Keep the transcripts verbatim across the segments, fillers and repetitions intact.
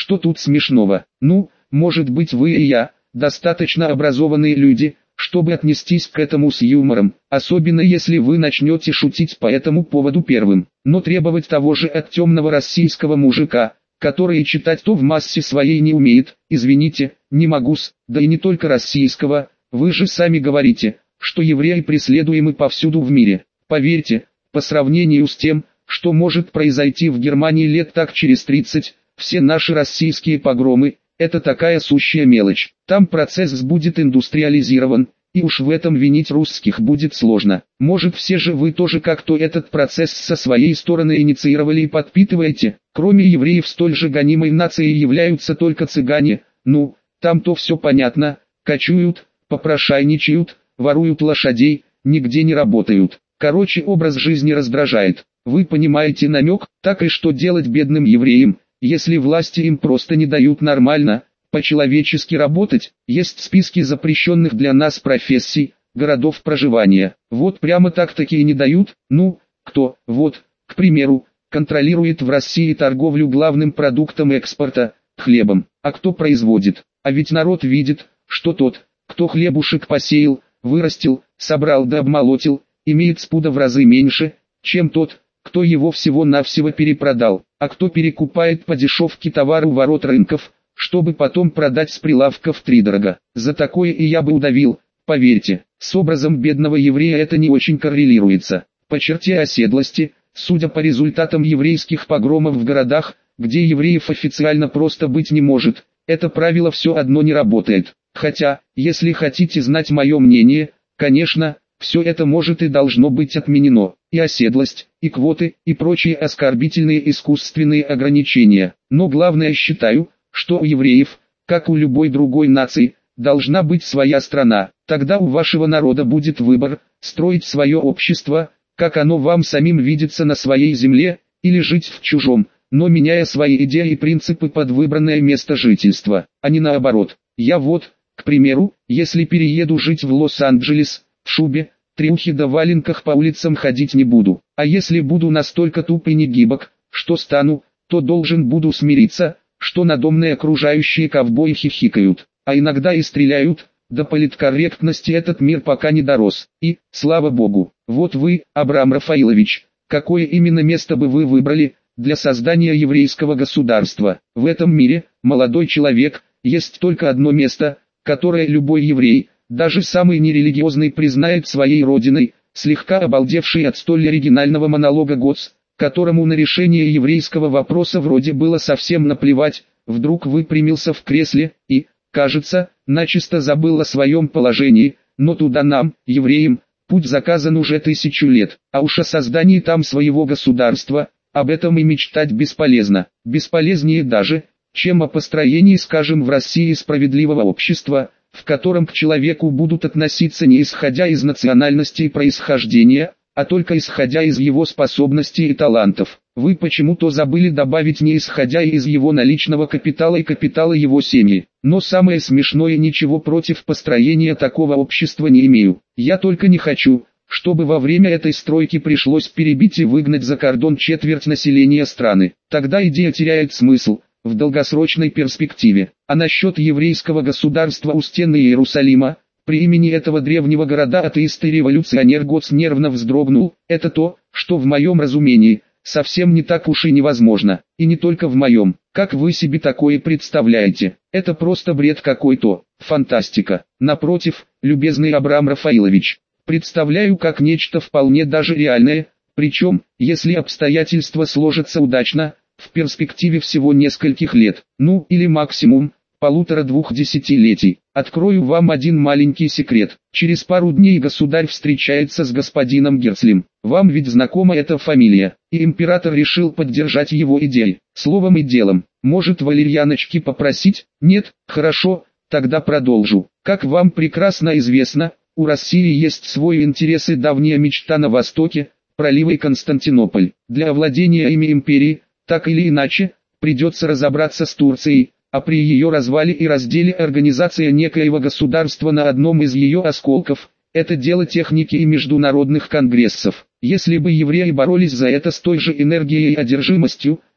Что тут смешного? Ну, может быть, вы и я, достаточно образованные люди, чтобы отнестись к этому с юмором, особенно если вы начнете шутить по этому поводу первым. Но требовать того же от темного российского мужика, который читать то в массе своей не умеет, извините, не могу-с, да и не только российского, вы же сами говорите, что евреи преследуемы повсюду в мире. Поверьте, по сравнению с тем, что может произойти в Германии лет так через тридцать, все наши российские погромы – это такая сущая мелочь. Там процесс будет индустриализирован, и уж в этом винить русских будет сложно. Может, все же вы тоже как-то этот процесс со своей стороны инициировали и подпитываете? Кроме евреев столь же гонимой нацией являются только цыгане. Ну, там-то все понятно, кочуют, попрошайничают, воруют лошадей, нигде не работают. Короче, образ жизни раздражает. Вы понимаете намек? Так и что делать бедным евреям, если власти им просто не дают нормально, по-человечески работать? Есть списки запрещенных для нас профессий, городов проживания. Вот прямо так-таки и не дают. Ну, кто, вот, к примеру, контролирует в России торговлю главным продуктом экспорта – хлебом. А кто производит? А ведь народ видит, что тот, кто хлебушек посеял, вырастил, собрал да обмолотил, имеет спуда в разы меньше, чем тот, кто его всего-навсего перепродал. А кто перекупает по дешевке товар у ворот рынков, чтобы потом продать с прилавков втридорога. За такое и я бы удавил, поверьте. С образом бедного еврея это не очень коррелируется. По черте оседлости, судя по результатам еврейских погромов в городах, где евреев официально просто быть не может, это правило все одно не работает. Хотя, если хотите знать мое мнение, конечно, все это может и должно быть отменено. И оседлость, и квоты, и прочие оскорбительные искусственные ограничения. Но главное считаю, что у евреев, как у любой другой нации, должна быть своя страна. Тогда у вашего народа будет выбор, строить свое общество, как оно вам самим видится на своей земле, или жить в чужом, но меняя свои идеи и принципы под выбранное место жительства, а не наоборот. Я вот, к примеру, если перееду жить в Лос-Анджелес, в шубе, трюхе да валенках по улицам ходить не буду. А если буду настолько туп и негибок, что стану, то должен буду смириться, что надомные окружающие ковбои хихикают, а иногда и стреляют. До политкорректности этот мир пока не дорос. И, слава богу, вот вы, Абрам Рафаилович, какое именно место бы вы выбрали для создания еврейского государства? В этом мире, молодой человек, есть только одно место, которое любой еврей, даже самый нерелигиозный, признает своей родиной, слегка обалдевший от столь оригинального монолога Гоц, которому на решение еврейского вопроса вроде было совсем наплевать, вдруг выпрямился в кресле и, кажется, начисто забыл о своем положении, но туда нам, евреям, путь заказан уже тысячу лет, а уж о создании там своего государства, об этом и мечтать бесполезно, бесполезнее даже, чем о построении, скажем, в России справедливого общества, в котором к человеку будут относиться не исходя из национальности и происхождения, а только исходя из его способностей и талантов. Вы почему-то забыли добавить не исходя из его наличного капитала и капитала его семьи. Но самое смешное, ничего против построения такого общества не имею. Я только не хочу, чтобы во время этой стройки пришлось перебить и выгнать за кордон четверть населения страны. Тогда идея теряет смысл в долгосрочной перспективе. А насчет еврейского государства у стены Иерусалима, при имени этого древнего города атеист и революционер Гоц нервно вздрогнул. Это то, что в моем разумении совсем не так уж и невозможно, и не только в моем. Как вы себе такое представляете? Это просто бред какой-то, фантастика. Напротив, любезный Абрам Рафаилович, представляю как нечто вполне даже реальное, причем, если обстоятельства сложатся удачно, в перспективе всего нескольких лет, ну или максимум, полутора-двух десятилетий. Открою вам один маленький секрет. Через пару дней государь встречается с господином Герцлем. Вам ведь знакома эта фамилия, и император решил поддержать его идеи, словом и делом. Может, валерьяночки попросить? Нет? Хорошо, тогда продолжу. Как вам прекрасно известно, у России есть свой интерес и давняя мечта на Востоке, проливы и Константинополь. Для овладения ими империи, так или иначе, придется разобраться с Турцией, а при ее развале и разделе организация некоего государства на одном из ее осколков – это дело техники и международных конгрессов. Если бы евреи боролись за это с той же энергией и одержимостью,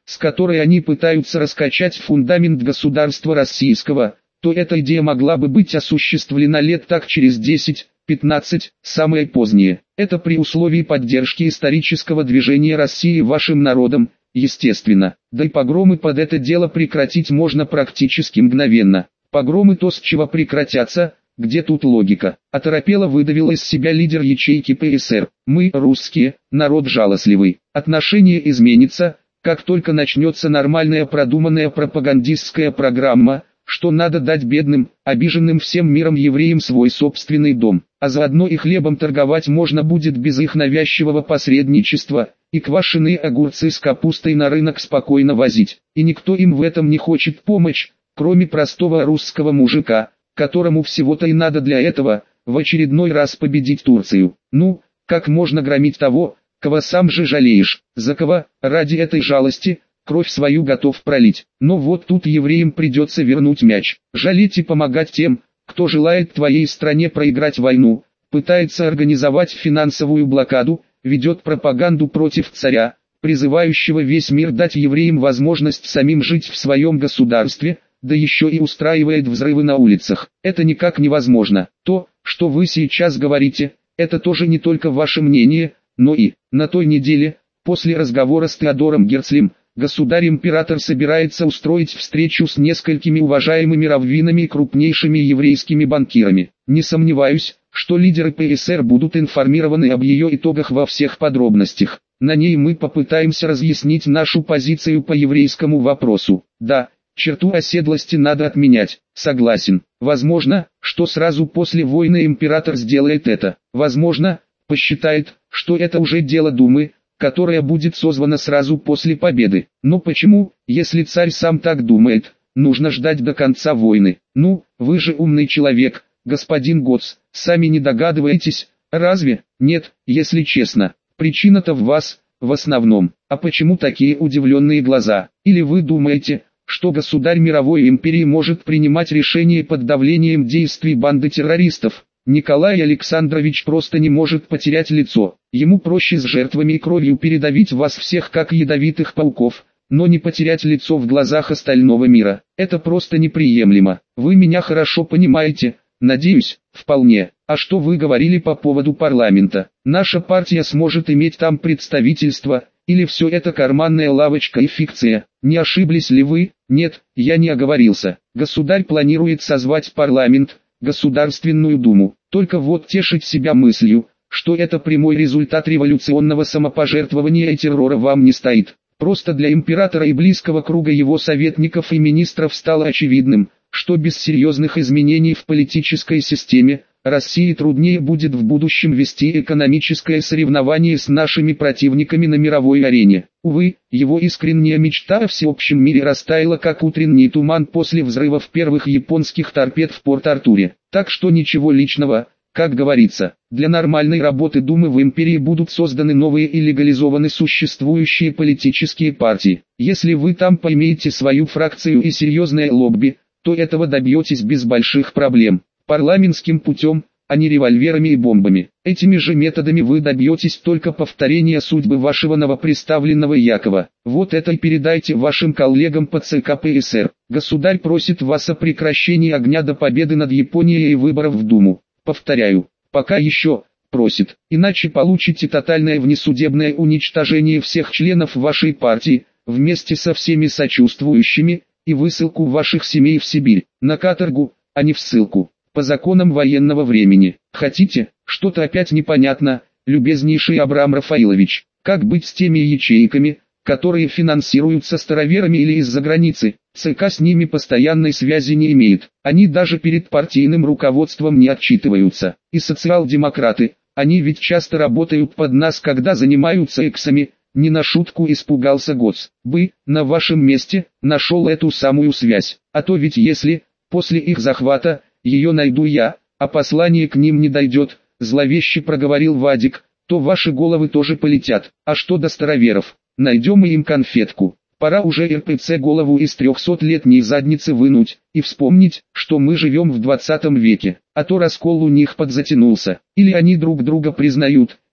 с которой они пытаются раскачать фундамент государства российского, то эта идея могла бы быть осуществлена лет так через десять-пятнадцать, самое позднее. Это при условии поддержки исторического движения России вашим народом, естественно. Да и погромы под это дело прекратить можно практически мгновенно. Погромы то с чего прекратятся, где тут логика? Оторопело выдавил из себя лидер ячейки Пэ ЭсЭр. Мы, русские, народ жалостливый. Отношение изменится, как только начнется нормальная продуманная пропагандистская программа, что надо дать бедным, обиженным всем миром евреям свой собственный дом, а заодно и хлебом торговать можно будет без их навязчивого посредничества, и квашеные огурцы с капустой на рынок спокойно возить. И никто им в этом не хочет помочь, кроме простого русского мужика, которому всего-то и надо для этого, в очередной раз победить Турцию. Ну, как можно громить того, кого сам же жалеешь, за кого, ради этой жалости, кровь свою готов пролить. Но вот тут евреям придется вернуть мяч. Жалеть и помогать тем, кто желает твоей стране проиграть войну, пытается организовать финансовую блокаду, ведет пропаганду против царя, призывающего весь мир дать евреям возможность самим жить в своем государстве, да еще и устраивает взрывы на улицах. Это никак невозможно. То, что вы сейчас говорите, это тоже не только ваше мнение, но и, на той неделе, после разговора с Теодором Герцлем, государь-император собирается устроить встречу с несколькими уважаемыми раввинами и крупнейшими еврейскими банкирами. Не сомневаюсь, что лидеры Пэ Эс Эр будут информированы об ее итогах во всех подробностях. На ней мы попытаемся разъяснить нашу позицию по еврейскому вопросу. Да, черту оседлости надо отменять, согласен. Возможно, что сразу после войны император сделает это. Возможно, посчитает, что это уже дело Думы, которая будет созвана сразу после победы. Но почему, если царь сам так думает, нужно ждать до конца войны? Ну, вы же умный человек, господин Гоц, сами не догадываетесь, разве? Нет, если честно, причина-то в вас, в основном. А почему такие удивленные глаза? Или вы думаете, что государь мировой империи может принимать решения под давлением действий банды террористов? Николай Александрович просто не может потерять лицо. Ему проще с жертвами и кровью передавить вас всех как ядовитых пауков, но не потерять лицо в глазах остального мира. Это просто неприемлемо. Вы меня хорошо понимаете, надеюсь, вполне. А что вы говорили по поводу парламента? Наша партия сможет иметь там представительство, или все это карманная лавочка и фикция? Не ошиблись ли вы? Нет, я не оговорился. Государь планирует созвать парламент, Государственную Думу. Только вот тешить себя мыслью, что это прямой результат революционного самопожертвования и террора вам не стоит. Просто для императора и близкого круга его советников и министров стало очевидным, что без серьезных изменений в политической системе, России труднее будет в будущем вести экономическое соревнование с нашими противниками на мировой арене. Увы, его искренняя мечта о всеобщем мире растаяла как утренний туман после взрывов первых японских торпед в Порт-Артуре. Так что ничего личного, как говорится. Для нормальной работы Думы в империи будут созданы новые и легализованы существующие политические партии. Если вы там поймете свою фракцию и серьезное лобби, то этого добьетесь без больших проблем. Парламентским путем, а не револьверами и бомбами. Этими же методами вы добьетесь только повторения судьбы вашего новоприставленного Якова. Вот это и передайте вашим коллегам по Цэ Ка Пэ Эс Эр. Государь просит вас о прекращении огня до победы над Японией и выборов в Думу. Повторяю, пока еще просит, иначе получите тотальное внесудебное уничтожение всех членов вашей партии, вместе со всеми сочувствующими, и высылку ваших семей в Сибирь, на каторгу, а не в ссылку. По законам военного времени. Хотите, что-то опять непонятно, любезнейший Абрам Рафаилович? Как быть с теми ячейками, которые финансируются староверами или из-за границы? ЦК с ними постоянной связи не имеет. Они даже перед партийным руководством не отчитываются. И социал-демократы, они ведь часто работают под нас, когда занимаются эксами. Не на шутку испугался Гоц. Бы, на вашем месте, нашел эту самую связь. А то ведь если, после их захвата, ее найду я, а послание к ним не дойдет, зловеще проговорил Вадик, то ваши головы тоже полетят. А что до староверов? Найдем мы им конфетку. Пора уже эр пэ цэ голову из трехсотлетней задницы вынуть, и вспомнить, что мы живем в двадцатом веке. А то раскол у них подзатянулся. Или они друг друга признают,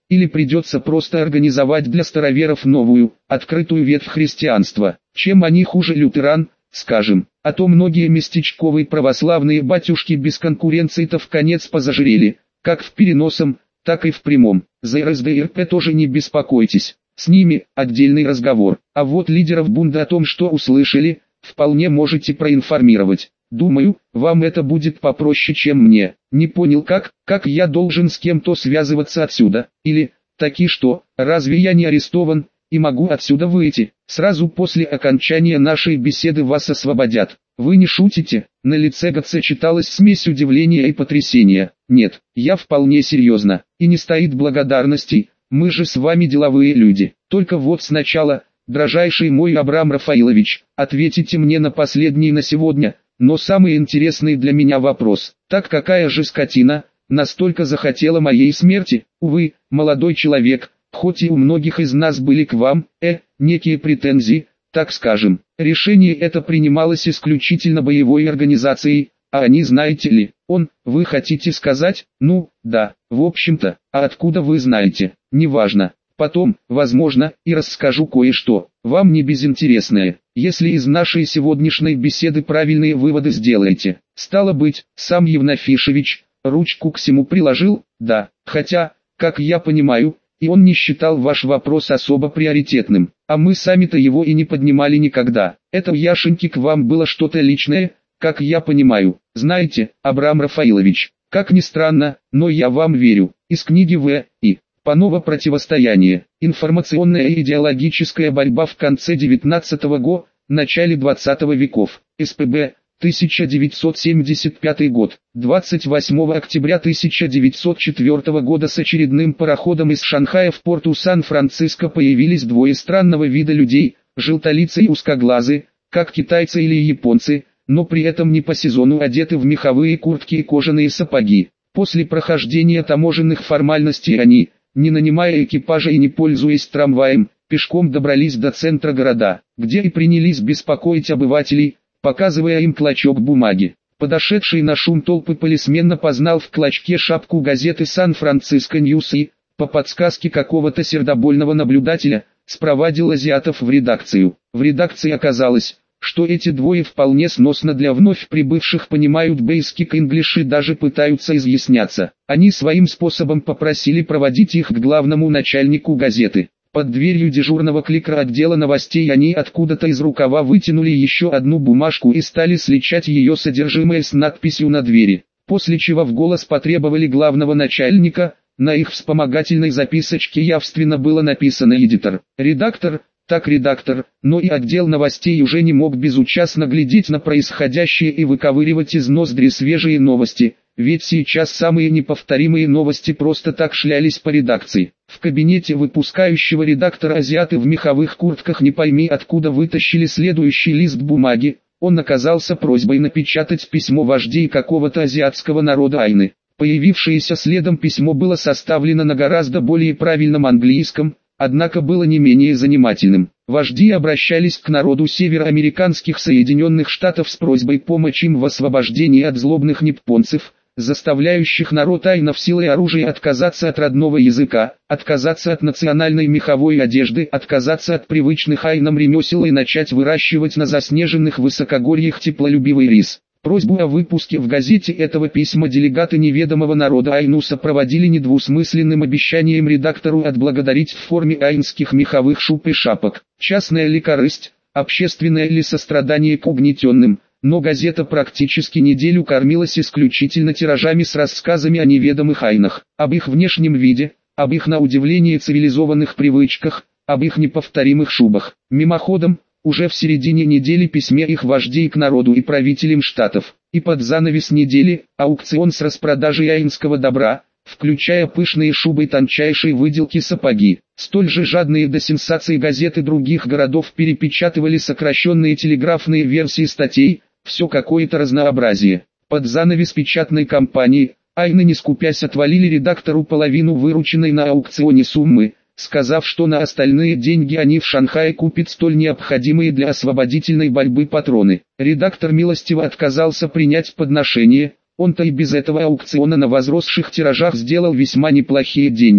или придется просто организовать для староверов новую, открытую ветвь христианства. Чем они хуже лютеран, скажем, а то многие местечковые православные батюшки без конкуренции-то в конец позажирели, как в переносном, так и в прямом. За эр эс дэ эр пэ тоже не беспокойтесь, с ними отдельный разговор. А вот лидеров бунда о том, что услышали, вполне можете проинформировать. Думаю, вам это будет попроще, чем мне. Не понял как, как я должен с кем-то связываться отсюда, или, таки что, разве я не арестован, и могу отсюда выйти? Сразу после окончания нашей беседы вас освободят. Вы не шутите? На лице Гатса читалась смесь удивления и потрясения. Нет, я вполне серьезно, и не стоит благодарностей, мы же с вами деловые люди. Только вот сначала, дрожайший мой Абрам Рафаилович, ответите мне на последний на сегодня, но самый интересный для меня вопрос. Так какая же скотина, настолько захотела моей смерти? Увы, молодой человек, хоть и у многих из нас были к вам, э, некие претензии, так скажем. Решение это принималось исключительно боевой организацией, а они, знаете ли, он, вы хотите сказать? Ну, да, в общем-то, а откуда вы знаете? Неважно. Потом, возможно, и расскажу кое-что, вам не безинтересное, если из нашей сегодняшней беседы правильные выводы сделаете. Стало быть, сам Евнафишевич, ручку к всему приложил, да, хотя, как я понимаю, и он не считал ваш вопрос особо приоритетным, а мы сами-то его и не поднимали никогда. Это у Яшеньки к вам было что-то личное, как я понимаю. Знаете, Абрам Рафаилович, как ни странно, но я вам верю, из книги В. И. Панова «Противостояние. Информационная и идеологическая борьба в конце девятнадцатого го, начале двадцатого веков. эс пэ бэ, тысяча девятьсот семьдесят пятый год. двадцать восьмого октября тысяча девятьсот четвёртого года с очередным пароходом из Шанхая в порту Сан-Франциско появились двое странного вида людей, желтолицые и узкоглазые, как китайцы или японцы, но при этом не по сезону одеты в меховые куртки и кожаные сапоги. После прохождения таможенных формальностей они, не нанимая экипажа и не пользуясь трамваем, пешком добрались до центра города, где и принялись беспокоить обывателей, показывая им клочок бумаги. Подошедший на шум толпы полисмен опознал в клочке шапку газеты «Сан-Франциско Ньюс» и, по подсказке какого-то сердобольного наблюдателя, спровадил азиатов в редакцию. В редакции оказалось, что эти двое вполне сносно для вновь прибывших понимают basic English и даже пытаются изъясняться. Они своим способом попросили проводить их к главному начальнику газеты. Под дверью дежурного кликера отдела новостей они откуда-то из рукава вытянули еще одну бумажку и стали сличать ее содержимое с надписью на двери. После чего в голос потребовали главного начальника, на их вспомогательной записочке явственно было написано «Эдитор». Редактор, так редактор, но и отдел новостей уже не мог безучастно глядеть на происходящее и выковыривать из ноздри свежие новости, ведь сейчас самые неповторимые новости просто так шлялись по редакции. В кабинете выпускающего редактора азиаты в меховых куртках не пойми откуда вытащили следующий лист бумаги, он оказался просьбой напечатать письмо вождей какого-то азиатского народа Айны. Появившееся следом письмо было составлено на гораздо более правильном английском, однако было не менее занимательным. Вожди обращались к народу североамериканских Соединенных Штатов с просьбой помочь им в освобождении от злобных японцев, заставляющих народ айнов силой оружия отказаться от родного языка, отказаться от национальной меховой одежды, отказаться от привычных айнам ремесел и начать выращивать на заснеженных высокогорьях теплолюбивый рис. Просьбу о выпуске в газете этого письма делегаты неведомого народа Айну сопроводили недвусмысленным обещанием редактору отблагодарить в форме айнских меховых шуб и шапок. Частная ли корысть, общественное ли сострадание к угнетенным, но газета практически неделю кормилась исключительно тиражами с рассказами о неведомых айнах, об их внешнем виде, об их на удивление цивилизованных привычках, об их неповторимых шубах. Мимоходом, уже в середине недели письме их вождей к народу и правителям штатов, и под занавес недели, аукцион с распродажей айнского добра, включая пышные шубы и тончайшие выделки сапоги. Столь же жадные до сенсаций газеты других городов перепечатывали сокращенные телеграфные версии статей, все какое-то разнообразие. Под занавес печатной кампании, айны не скупясь отвалили редактору половину вырученной на аукционе суммы, сказав, что на остальные деньги они в Шанхае купят столь необходимые для освободительной борьбы патроны. Редактор милостиво отказался принять подношение, он-то и без этого аукциона на возросших тиражах сделал весьма неплохие деньги.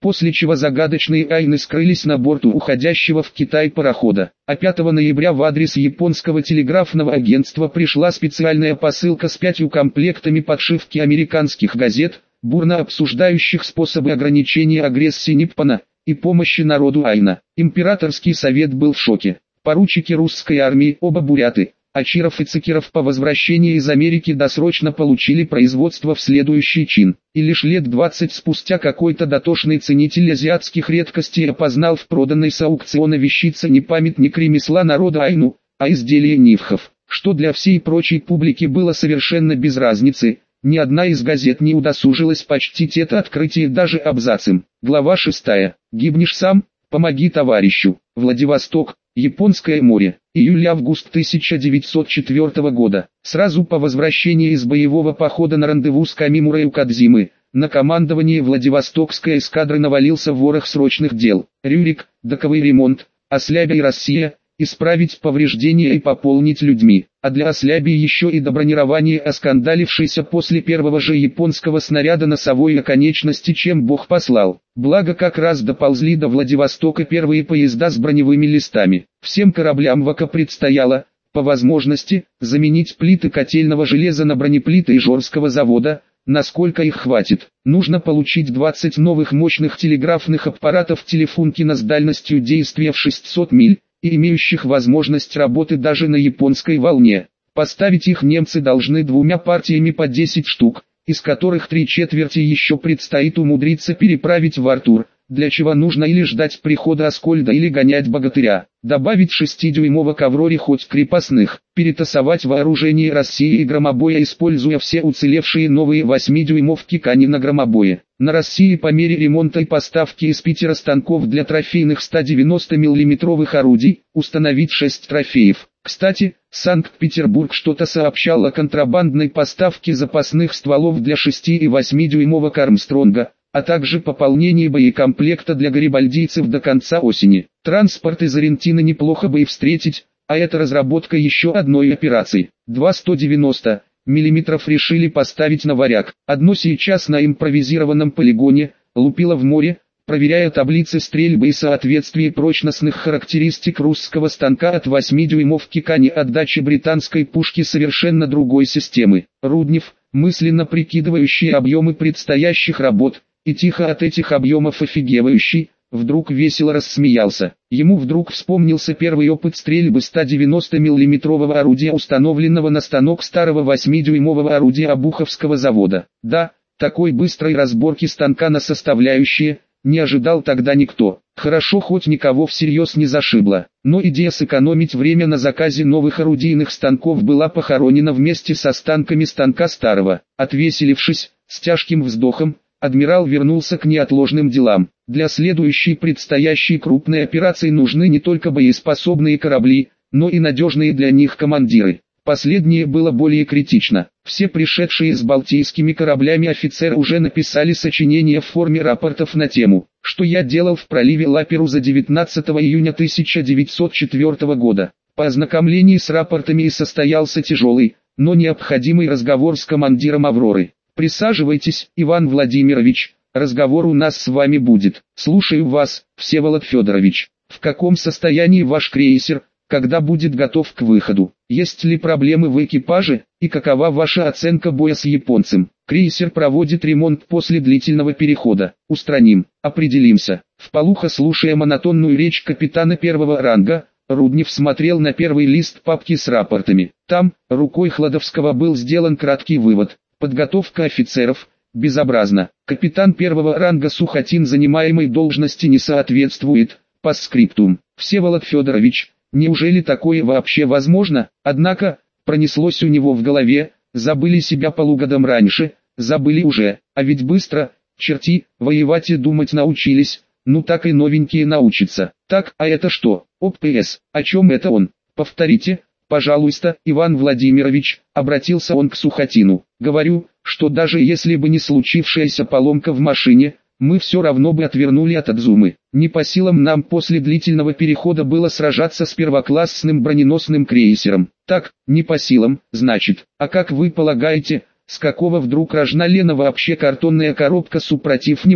после чего загадочные айны скрылись на борту уходящего в Китай парохода. А пятого ноября в адрес японского телеграфного агентства пришла специальная посылка с пятью комплектами подшивки американских газет, бурно обсуждающих способы ограничения агрессии Ниппона и помощи народу айна. Императорский совет был в шоке. Поручики русской армии, оба буряты, Ачиров и Цикеров, по возвращении из Америки досрочно получили производство в следующий чин. И лишь лет двадцать спустя какой-то дотошный ценитель азиатских редкостей опознал в проданной с аукциона вещице не памятник ремесла народа айну, а изделие нивхов, что для всей прочей публики было совершенно без разницы. Ни одна из газет не удосужилась почтить это открытие даже абзацем. Глава шестая. Гибнешь сам, помоги товарищу. Владивосток, Японское море. Июль-август тысяча девятьсот четвёртого года. Сразу по возвращении из боевого похода на рандеву с Камимурой у Кодзимы, на командование Владивостокской эскадры навалился ворох срочных дел. Рюрик, доковый ремонт, Ослябя и Россия, исправить повреждения и пополнить людьми. А для Ослябии еще и добронирование оскандалившейся после первого же японского снаряда носовой оконечности, чем Бог послал. Благо как раз доползли до Владивостока первые поезда с броневыми листами. Всем кораблям ВАКа предстояло, по возможности, заменить плиты котельного железа на бронеплиты Ижорского завода, насколько их хватит. Нужно получить двадцать новых мощных телеграфных аппаратов Телефункина с дальностью действия в шестьсот миль, и имеющих возможность работы даже на японской волне. Поставить их немцы должны двумя партиями по десять штук, из которых три четверти еще предстоит умудриться переправить в Артур, для чего нужно или ждать прихода Аскольда или гонять богатыря, добавить шестидюймовок Авроре хоть крепостных, перетасовать вооружение России и громобоя, используя все уцелевшие новые восьмидюймовки Кани на громобое. На России по мере ремонта и поставки из Питера станков для трофейных ста девяноста миллиметровых орудий, установить шесть трофеев. Кстати, Санкт-Петербург что-то сообщал о контрабандной поставке запасных стволов для шести и восьмидюймовок Армстронга, а также пополнении боекомплекта для гарибальдийцев до конца осени. Транспорт из Аргентины неплохо бы и встретить, а это разработка еще одной операции. Два сто девяносто миллиметров решили поставить на Варяг. Одно сейчас на импровизированном полигоне, лупило в море, проверяя таблицы стрельбы и соответствие прочностных характеристик русского станка от восьмидюймовки Кани отдачи британской пушки совершенно другой системы. Руднев, мысленно прикидывающий объемы предстоящих работ, и тихо от этих объемов офигевающий, вдруг весело рассмеялся. Ему вдруг вспомнился первый опыт стрельбы ста девяноста миллиметрового орудия, установленного на станок старого восьмидюймового орудия Обуховского завода. Да, такой быстрой разборки станка на составляющие не ожидал тогда никто. Хорошо, хоть никого всерьез не зашибло, но идея сэкономить время на заказе новых орудийных станков была похоронена вместе с останками станка старого. Отвеселившись, с тяжким вздохом, адмирал вернулся к неотложным делам. Для следующей предстоящей крупной операции нужны не только боеспособные корабли, но и надежные для них командиры. Последнее было более критично. Все пришедшие с балтийскими кораблями офицеры уже написали сочинения в форме рапортов на тему, что я делал в проливе Лаперуза девятнадцатого июня тысяча девятьсот четвёртого года. По ознакомлении с рапортами и состоялся тяжелый, но необходимый разговор с командиром «Авроры». «Присаживайтесь, Иван Владимирович, разговор у нас с вами будет. Слушаю вас, Всеволод Федорович. В каком состоянии ваш крейсер, когда будет готов к выходу? Есть ли проблемы в экипаже, и какова ваша оценка боя с японцем? Крейсер проводит ремонт после длительного перехода. Устраним, определимся». Вполуха слушая монотонную речь капитана первого ранга, Руднев смотрел на первый лист папки с рапортами. Там, рукой Хладовского, был сделан краткий вывод. Подготовка офицеров безобразна. Капитан первого ранга Сухотин занимаемой должности не соответствует. Постскриптум. Всеволод Федорович, неужели такое вообще возможно? Однако, пронеслось у него в голове, забыли себя полугодом раньше, забыли уже, а ведь быстро, черти, воевать и думать научились, ну так и новенькие научатся. Так, а это что? ОПС, о чем это он? Повторите, пожалуйста, Иван Владимирович, обратился он к Сухотину. Говорю, что даже если бы не случившаяся поломка в машине, мы все равно бы отвернули от Адзумы. Не по силам нам после длительного перехода было сражаться с первоклассным броненосным крейсером. Так, не по силам, значит. А как вы полагаете, с какого вдруг рожна лена вообще картонная коробка супротив него?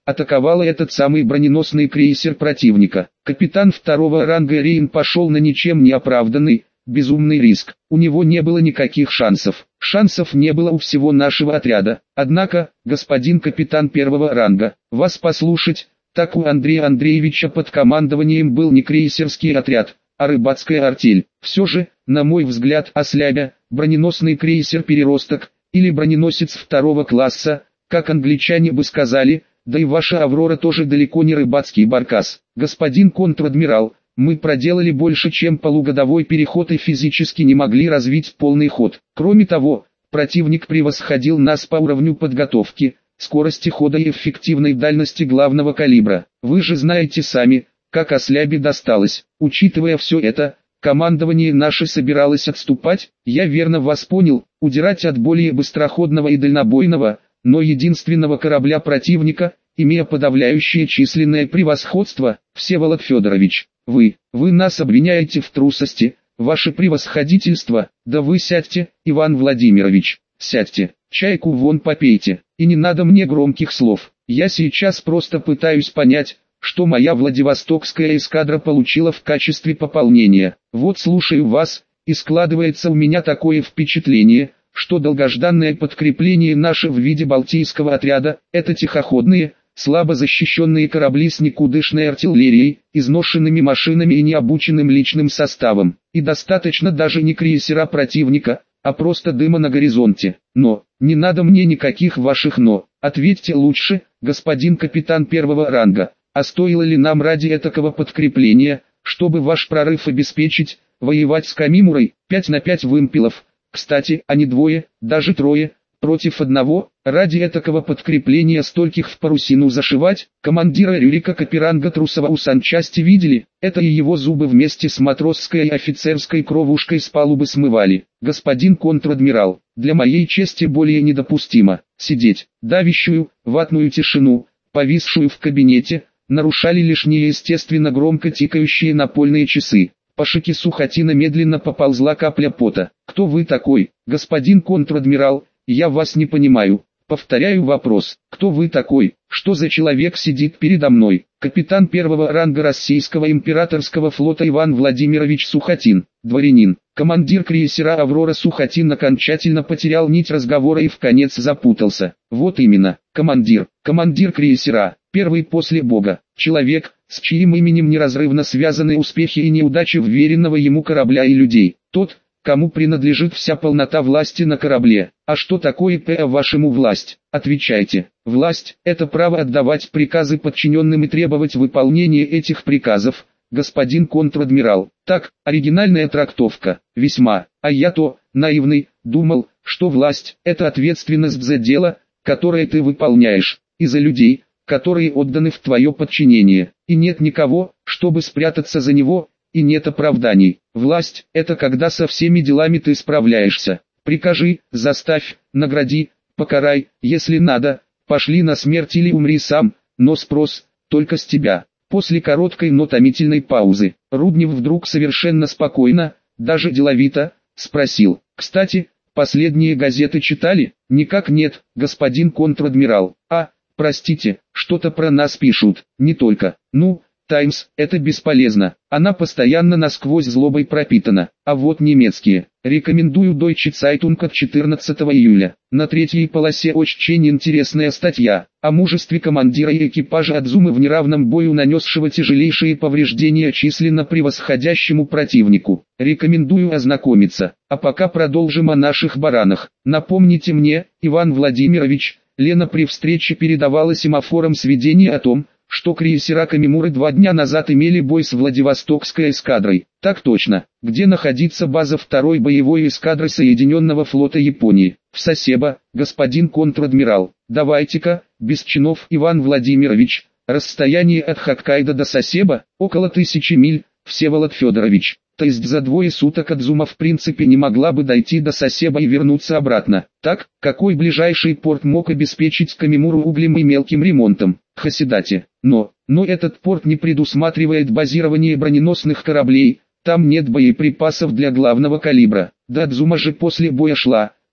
атаковала этот самый броненосный крейсер противника. Капитан второго ранга Рейн пошел на ничем не оправданный, безумный риск. У него не было никаких шансов. Шансов не было у всего нашего отряда. Однако, господин капитан первого ранга, вас послушать, так у Андрея Андреевича под командованием был не крейсерский отряд, а рыбацкая артель. Все же, на мой взгляд, Ослябя, броненосный крейсер «Переросток», или броненосец второго класса, как англичане бы сказали, да и ваша «Аврора» тоже далеко не рыбацкий баркас. Господин контр-адмирал, мы проделали больше, чем полугодовой переход и физически не могли развить полный ход. Кроме того, противник превосходил нас по уровню подготовки, скорости хода и эффективной дальности главного калибра. Вы же знаете сами, как Ослябе досталось. Учитывая все это, командование наше собиралось отступать, я верно вас понял, удирать от более быстроходного и дальнобойного, но единственного корабля противника, имея подавляющее численное превосходство. Всеволод Федорович, вы, вы нас обвиняете в трусости, ваше превосходительство. Да вы сядьте, Иван Владимирович, сядьте, чайку вон попейте, и не надо мне громких слов. Я сейчас просто пытаюсь понять, что моя Владивостокская эскадра получила в качестве пополнения. Вот слушаю вас, и складывается у меня такое впечатление, что долгожданное подкрепление наше в виде Балтийского отряда – это тихоходные, слабо защищенные корабли с никудышной артиллерией, изношенными машинами и необученным личным составом. И достаточно даже не крейсера противника, а просто дыма на горизонте. Но, не надо мне никаких ваших «но». Ответьте лучше, господин капитан первого ранга, а стоило ли нам ради этакого подкрепления, чтобы ваш прорыв обеспечить, воевать с Камимурой, пять на пять вымпелов? Кстати, они двое, даже трое, против одного, ради этакого подкрепления стольких в парусину зашивать? Командира Рюрика Каперанга Трусова у санчасти видели? Это и его зубы вместе с матросской и офицерской кровушкой с палубы смывали. Господин контр-адмирал, для моей чести более недопустимо сидеть. Давящую, ватную тишину, повисшую в кабинете, нарушали лишь неестественно громко тикающие напольные часы. По шике Сухотина медленно поползла капля пота. «Кто вы такой, господин контр-адмирал? Я вас не понимаю. Повторяю вопрос. Кто вы такой? Что за человек сидит передо мной?» Капитан первого ранга Российского императорского флота Иван Владимирович Сухотин, дворянин. Командир крейсера «Аврора» Сухотин окончательно потерял нить разговора и вконец запутался. Вот именно, командир, командир крейсера, первый после Бога, человек, с чьим именем неразрывно связаны успехи и неудачи вверенного ему корабля и людей. Тот, кому принадлежит вся полнота власти на корабле. А что такое по-вашему власть? Отвечайте. Власть – это право отдавать приказы подчиненным и требовать выполнения этих приказов, господин контр-адмирал. Так, оригинальная трактовка, весьма. А я-то, наивный, думал, что власть – это ответственность за дело, которое ты выполняешь, и за людей, которые отданы в твое подчинение. И нет никого, чтобы спрятаться за него, и нет оправданий. Власть – это когда со всеми делами ты справляешься. Прикажи, заставь, награди, покарай, если надо, пошли на смерть или умри сам, но спрос только с тебя. После короткой, но томительной паузы, Руднев вдруг совершенно спокойно, даже деловито, спросил: «Кстати, последние газеты читали?» «Никак нет, господин контр-адмирал». «А, простите, что-то про нас пишут». «Не только. Ну, Таймс, это бесполезно, она постоянно насквозь злобой пропитана. А вот немецкие. Рекомендую Deutsche Zeitung от четырнадцатого июля. На третьей полосе очень интересная статья о мужестве командира и экипажа Адзумы в неравном бою, нанесшего тяжелейшие повреждения численно превосходящему противнику. Рекомендую ознакомиться. А пока продолжим о наших баранах. Напомните мне, Иван Владимирович, Лена при встрече передавала семафором сведения о том, что крейсера Камимуры два дня назад имели бой с Владивостокской эскадрой. Так точно. Где находится база второй боевой эскадры Соединенного флота Японии? В Сасебо, господин контр-адмирал. Давайте-ка, без чинов, Иван Владимирович. Расстояние от Хоккайдо до Сасебо около тысячи миль, Всеволод Федорович. То есть за двое суток Адзума в принципе не могла бы дойти до Сасебо и вернуться обратно. Так, какой ближайший порт мог обеспечить Камимуру углем и мелким ремонтом? Хасидате. Но, но этот порт не предусматривает базирование броненосных кораблей, там нет боеприпасов для главного калибра. Да Адзума же после боя шла,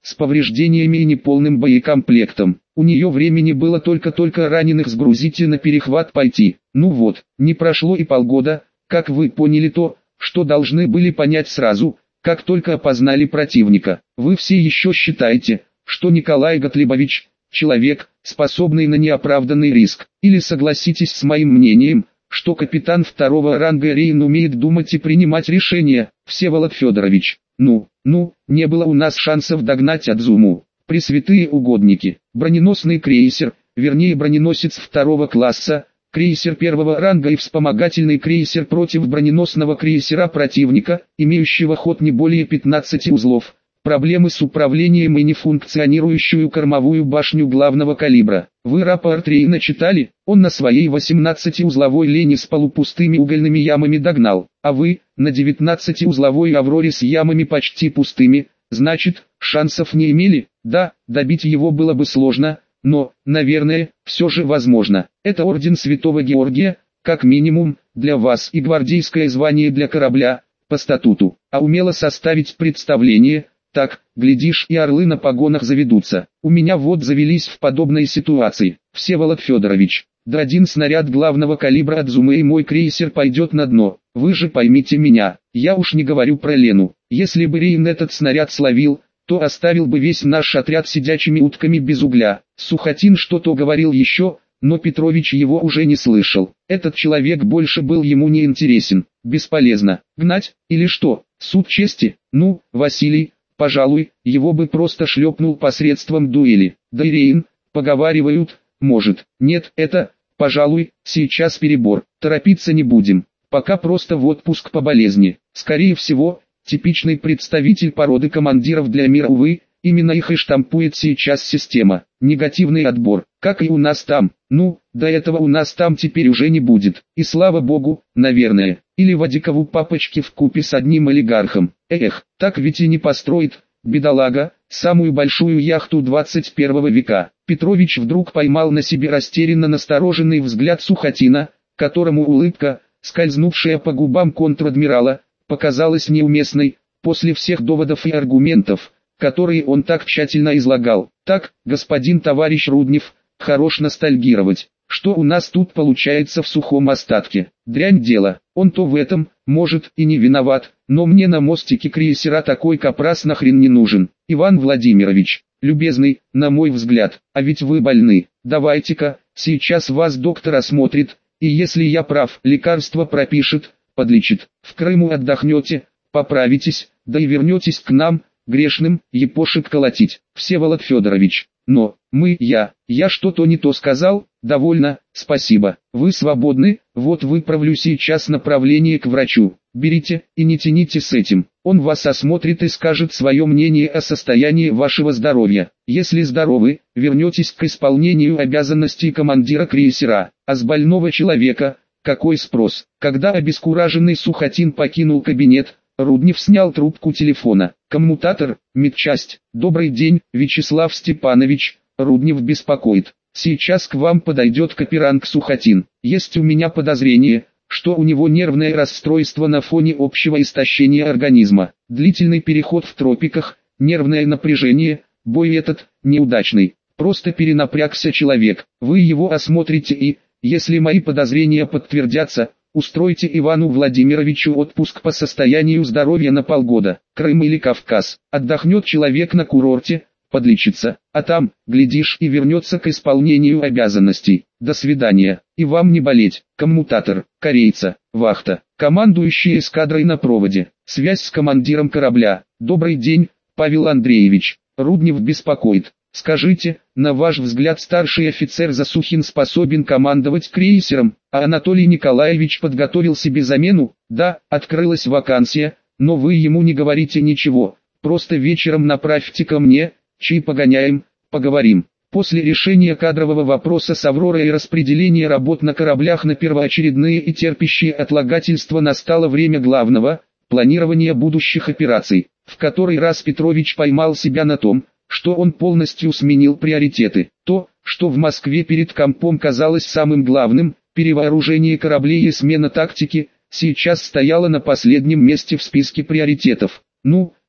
с повреждениями и неполным боекомплектом. У нее времени было только-только раненых сгрузить и на перехват пойти. Ну вот, не прошло и полгода, как вы поняли то, что должны были понять сразу, как только опознали противника. Вы все еще считаете, что Николай Готлибович – человек, способный на неоправданный риск, или согласитесь с моим мнением, что капитан второго ранга Рейн умеет думать и принимать решения, Всеволод Федорович. Ну, ну, не было у нас шансов догнать Адзуму. Пресвятые угодники, броненосный крейсер, вернее броненосец второго класса, крейсер первого ранга и вспомогательный крейсер против броненосного крейсера противника, имеющего ход не более пятнадцати узлов. Проблемы с управлением и нефункционирующую кормовую башню главного калибра. Вы рапорт Рейна читали? Он на своей восемнадцатиузловой Лене с полупустыми угольными ямами догнал, а вы, на девятнадцатиузловой Авроре с ямами почти пустыми, значит, шансов не имели? Да, добить его было бы сложно, но, наверное, все же возможно. Это орден Святого Георгия, как минимум, для вас и гвардейское звание для корабля, по статуту, а умело составить представление. Так, глядишь, и орлы на погонах заведутся. У меня вот завелись в подобной ситуации. Всеволод Федорович, да один снаряд главного калибра Адзумы и мой крейсер пойдет на дно. Вы же поймите меня, я уж не говорю про Лену. Если бы Рейн этот снаряд словил, то оставил бы весь наш отряд сидячими утками без угля. Сухотин что-то говорил еще, но Петрович его уже не слышал. Этот человек больше был ему не интересен. Бесполезно. Гнать, или что? Суд чести? Ну, Василий, пожалуй, его бы просто шлепнул посредством дуэли. Да и Рейн, поговаривают, может. Нет, это, пожалуй, сейчас перебор. Торопиться не будем. Пока просто в отпуск по болезни. Скорее всего, типичный представитель породы командиров для мира, увы, именно их и штампует сейчас система. Негативный отбор, как и у нас там. Ну, до этого у нас там теперь уже не будет. И слава богу, наверное. Или Вадикову папочки вкупе с одним олигархом. Эх, так ведь и не построит, бедолага, самую большую яхту двадцать первого века. Петрович вдруг поймал на себе растерянно настороженный взгляд Сухотина, которому улыбка, скользнувшая по губам контр-адмирала, показалась неуместной, после всех доводов и аргументов, которые он так тщательно излагал. Так, господин товарищ Руднев, хорош ностальгировать. Что у нас тут получается в сухом остатке? Дрянь дело. Он-то в этом, может, и не виноват, но мне на мостике крейсера такой капрас нахрен не нужен. Иван Владимирович, любезный, на мой взгляд, а ведь вы больны. Давайте-ка, сейчас вас доктор осмотрит, и если я прав, лекарство пропишет, подлечит. В Крыму отдохнете, поправитесь, да и вернетесь к нам, грешным, епошек колотить. Всеволод Федорович. Но, мы, я, я что-то не то сказал, довольно, спасибо. Вы свободны, вот выправлю сейчас направление к врачу. Берите, и не тяните с этим. Он вас осмотрит и скажет свое мнение о состоянии вашего здоровья. Если здоровы, вернетесь к исполнению обязанностей командира крейсера. А с больного человека, какой спрос? Когда обескураженный Сухотин покинул кабинет, Руднев снял трубку телефона. Коммутатор, медчасть. Добрый день, Вячеслав Степанович, Руднев беспокоит. Сейчас к вам подойдет каперанг Сухотин. Есть у меня подозрение, что у него нервное расстройство на фоне общего истощения организма. Длительный переход в тропиках, нервное напряжение, бой этот, неудачный. Просто перенапрягся человек. Вы его осмотрите и, если мои подозрения подтвердятся, устройте Ивану Владимировичу отпуск по состоянию здоровья на полгода. Крым или Кавказ. Отдохнет человек на курорте, подлечится, а там, глядишь, и вернется к исполнению обязанностей. До свидания. И вам не болеть. Коммутатор, корейца, вахта, командующий эскадрой на проводе. Связь с командиром корабля. Добрый день, Павел Андреевич. Руднев беспокоит. Скажите, на ваш взгляд старший офицер Засухин способен командовать крейсером, а Анатолий Николаевич подготовил себе замену? Да, открылась вакансия, но вы ему не говорите ничего, просто вечером направьте ко мне, чай погоняем, поговорим. После решения кадрового вопроса с Авророй и распределения работ на кораблях на первоочередные и терпящие отлагательства настало время главного – планирования будущих операций. В который раз Петрович поймал себя на том, что он полностью сменил приоритеты. То, что в Москве перед компом казалось самым главным, перевооружение кораблей и смена тактики, сейчас стояло на последнем месте в списке приоритетов. Ну,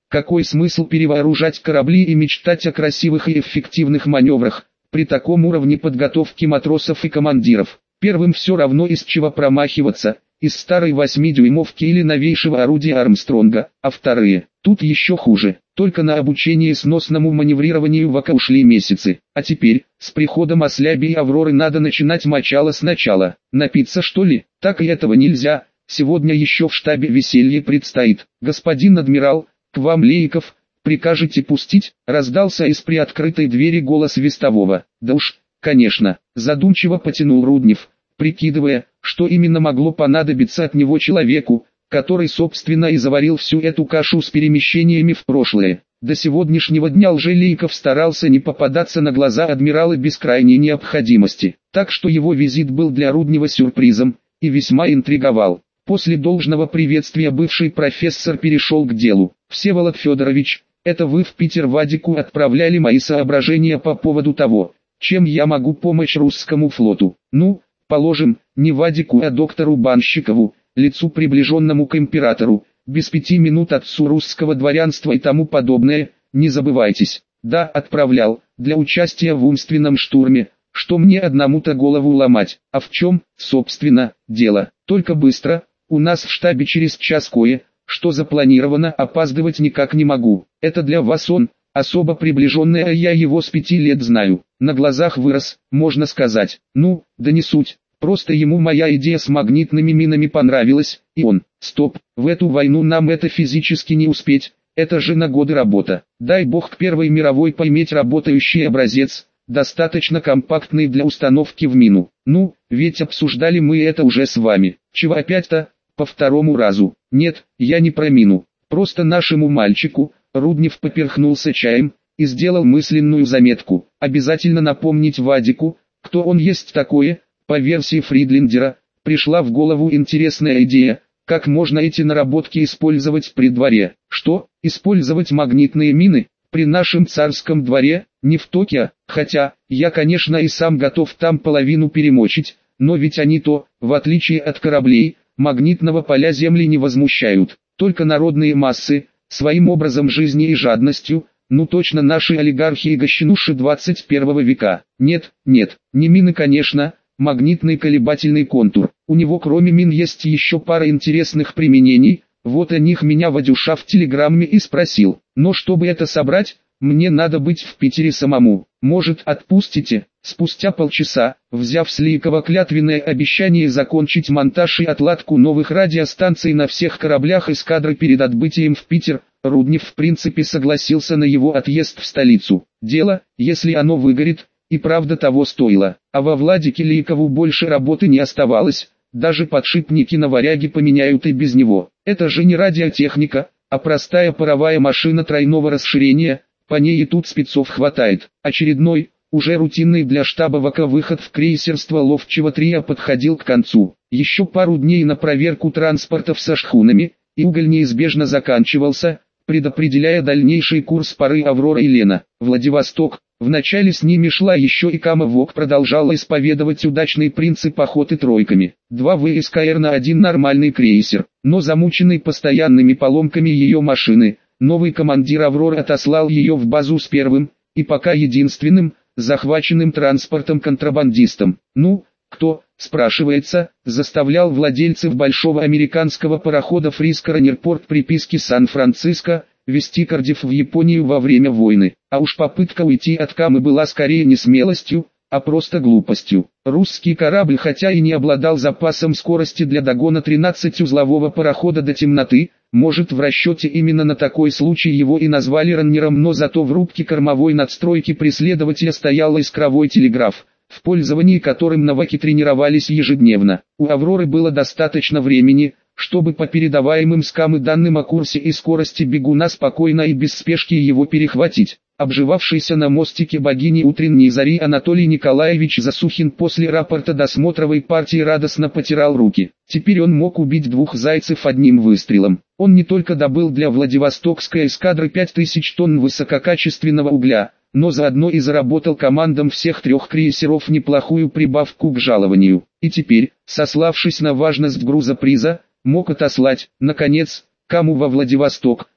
Какой смысл перевооружать корабли и мечтать о красивых и эффективных маневрах, при таком уровне подготовки матросов и командиров? Первым все равно из чего промахиваться, из старой восьмидюймовки или новейшего орудия Армстронга, а вторые, тут еще хуже, только на обучение сносному маневрированию в АК ушли месяцы, а теперь, с приходом Ослябе и Авроры надо начинать мочало сначала. Напиться что ли? Так и этого нельзя, сегодня еще в штабе веселье предстоит. Господин адмирал, к вам Лейков, прикажете пустить? Раздался из приоткрытой двери голос вестового. Да уж, конечно, задумчиво потянул Руднев, прикидывая, что именно могло понадобиться от него человеку, который собственно и заварил всю эту кашу с перемещениями в прошлое. До сегодняшнего дня Лжелейков старался не попадаться на глаза адмирала без крайней необходимости, так что его визит был для Руднева сюрпризом, и весьма интриговал. После должного приветствия бывший профессор перешел к делу. «Всеволод Федорович, это вы в Питер Вадику отправляли мои соображения по поводу того, чем я могу помочь русскому флоту?» «Ну, положим, не Вадику, а доктору Банщикову, лицу приближенному к императору, без пяти минут отцу русского дворянства и тому подобное, не забывайтесь». «Да, отправлял, для участия в умственном штурме, что мне одному-то голову ломать. А в чем, собственно, дело? Только быстро, у нас в штабе через час кое, что запланировано, опаздывать никак не могу. Это для вас он, особо приближенный, а я его с пяти лет знаю, на глазах вырос, можно сказать. Ну, да не суть, просто ему моя идея с магнитными минами понравилась, и он, стоп, в эту войну нам это физически не успеть, это же на годы работа. Дай бог к Первой мировой поиметь работающий образец, достаточно компактный для установки в мину. Ну, ведь обсуждали мы это уже с вами. Чего опять-то? По второму разу. Нет, я не про мину. Просто нашему мальчику, Руднев поперхнулся чаем, и сделал мысленную заметку. Обязательно напомнить Вадику, кто он есть такое. По версии Фридлиндера, пришла в голову интересная идея, как можно эти наработки использовать при дворе. Что, использовать магнитные мины? При нашем царском дворе, не в Токио, хотя, я конечно и сам готов там половину перемочить, но ведь они то, в отличие от кораблей, магнитного поля Земли не возмущают, только народные массы, своим образом жизни и жадностью, ну точно наши олигархи и гощенуши двадцать первого века. Нет, нет, не мины конечно, магнитный колебательный контур, у него кроме мин есть еще пара интересных применений, вот о них меня Вадюша в телеграмме и спросил, но чтобы это собрать, мне надо быть в Питере самому. Может, отпустите? Спустя полчаса, взяв с Лейкова клятвенное обещание закончить монтаж и отладку новых радиостанций на всех кораблях эскадры перед отбытием в Питер, Руднев в принципе согласился на его отъезд в столицу. Дело, если оно выгорит, и правда того стоило. А во Владике Лейкову больше работы не оставалось, даже подшипники на варяге поменяют и без него. Это же не радиотехника, а простая паровая машина тройного расширения. По ней и тут спецов хватает. Очередной, уже рутинный для штаба ВК выход в крейсерство Ловчего Трия подходил к концу. Еще пару дней на проверку транспортов со шхунами, и уголь неизбежно заканчивался, предопределяя дальнейший курс пары Аврора и Лена. Владивосток, вначале с ними шла еще и Кама ВОК продолжала исповедовать удачный принцип охоты тройками. Два ВСКР на один нормальный крейсер, но замученный постоянными поломками ее машины, новый командир «Авроры» отослал ее в базу с первым, и пока единственным, захваченным транспортом-контрабандистом. Ну, кто, спрашивается, заставлял владельцев большого американского парохода Фриско Раннерпорт приписки Сан-Франциско, везти Кардифф в Японию во время войны. А уж попытка уйти от Камы была скорее не смелостью, а просто глупостью. Русский корабль хотя и не обладал запасом скорости для догона тринадцатиузлового парохода до темноты, может в расчете именно на такой случай его и назвали раннером, но зато в рубке кормовой надстройки преследователя стоял искровой телеграф, в пользовании которым новаки тренировались ежедневно. У «Авроры» было достаточно времени, чтобы по передаваемым с Камы данным о курсе и скорости бегуна спокойно и без спешки его перехватить. Обживавшийся на мостике богини утренней зари Анатолий Николаевич Засухин после рапорта досмотровой партии радостно потирал руки. Теперь он мог убить двух зайцев одним выстрелом. Он не только добыл для Владивостокской эскадры пять тысяч тонн высококачественного угля, но заодно и заработал командам всех трех крейсеров неплохую прибавку к жалованию. И теперь, сославшись на важность грузоприза, мог отослать, наконец, Каму во Владивосток,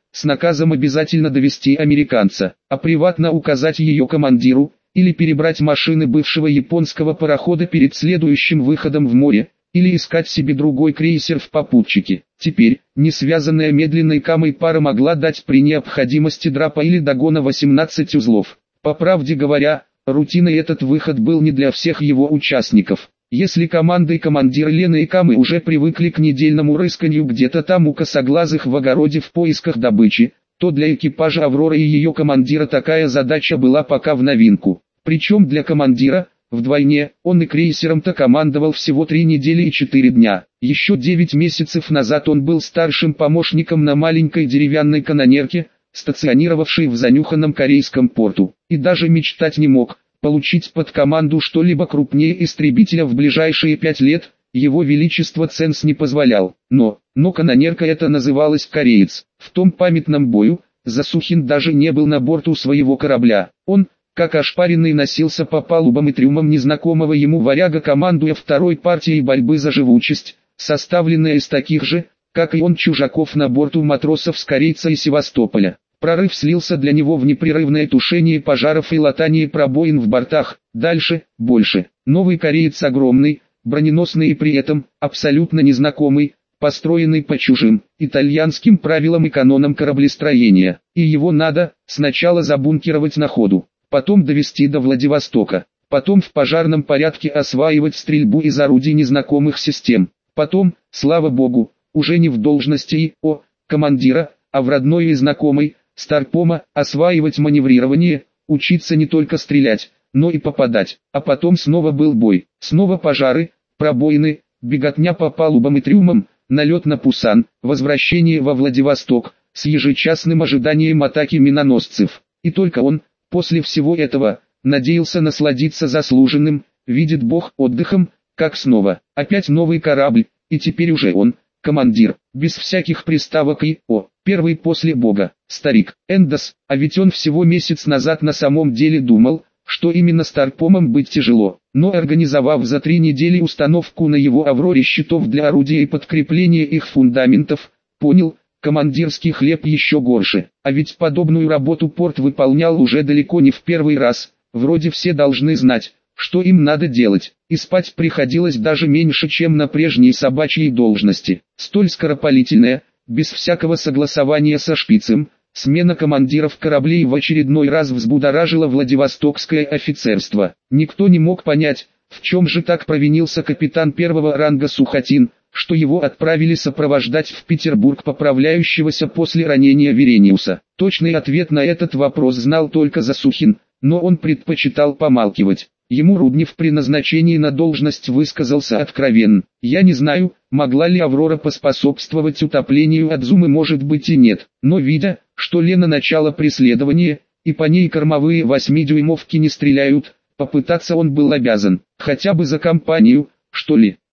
с наказом обязательно довести американца, а приватно указать ее командиру, или перебрать машины бывшего японского парохода перед следующим выходом в море, или искать себе другой крейсер в попутчике. Теперь, не связанная медленной камой пара могла дать при необходимости драпа или догона восемнадцать узлов. По правде говоря, рутиной этот выход был не для всех его участников. Если команда и командир Лены и Камы уже привыкли к недельному рысканью где-то там у косоглазых в огороде в поисках добычи, то для экипажа Авроры и ее командира такая задача была пока в новинку. Причем для командира, вдвойне, он и крейсером-то командовал всего три недели и четыре дня. Еще девять месяцев назад он был старшим помощником на маленькой деревянной канонерке, стационировавшей в занюханном корейском порту, и даже мечтать не мог получить под команду что-либо крупнее истребителя в ближайшие пять лет. Его величество Ценс не позволял. Но, но канонерка это называлась «Кореец». В том памятном бою, Засухин даже не был на борту своего корабля. Он, как ошпаренный, носился по палубам и трюмам незнакомого ему варяга, командуя второй партией борьбы за живучесть, составленной из таких же, как и он, чужаков на борту матросов с Корейца и Севастополя. Прорыв слился для него в непрерывное тушение пожаров и латание пробоин в бортах. Дальше, больше. Новый кореец огромный, броненосный и при этом абсолютно незнакомый, построенный по чужим, итальянским правилам и канонам кораблестроения. И его надо сначала забункировать на ходу, потом довести до Владивостока, потом в пожарном порядке осваивать стрельбу из орудий незнакомых систем, потом, слава богу, уже не в должности и о командира, а в родной и знакомой старпома, осваивать маневрирование, учиться не только стрелять, но и попадать. А потом снова был бой, снова пожары, пробоины, беготня по палубам и трюмам, налет на Пусан, возвращение во Владивосток, с ежечасным ожиданием атаки миноносцев. И только он, после всего этого, надеялся насладиться заслуженным, видит Бог, отдыхом, как снова, опять новый корабль, и теперь уже он, командир, без всяких приставок и «о», первый после Бога, старик, Эндос, а ведь он всего месяц назад на самом деле думал, что именно старпомом быть тяжело, но организовав за три недели установку на его Авроре щитов для орудия и подкрепление их фундаментов, понял, командирский хлеб еще горше, а ведь подобную работу порт выполнял уже далеко не в первый раз, вроде все должны знать, что им надо делать, и спать приходилось даже меньше, чем на прежней собачьей должности. Столь скоропалительная, без всякого согласования со шпицем, смена командиров кораблей в очередной раз взбудоражила Владивостокское офицерство. Никто не мог понять, в чем же так провинился капитан первого ранга Сухотин, что его отправили сопровождать в Петербург поправляющегося после ранения Верениуса. Точный ответ на этот вопрос знал только Засухин, но он предпочитал помалкивать. Ему Руднев при назначении на должность высказался откровенно. «Я не знаю, могла ли Аврора поспособствовать утоплению Адзумы, может быть и нет, но видя, что Лена начала преследования, и по ней кормовые восьмидюймовки не стреляют, попытаться он был обязан, хотя бы за компанию, что ли».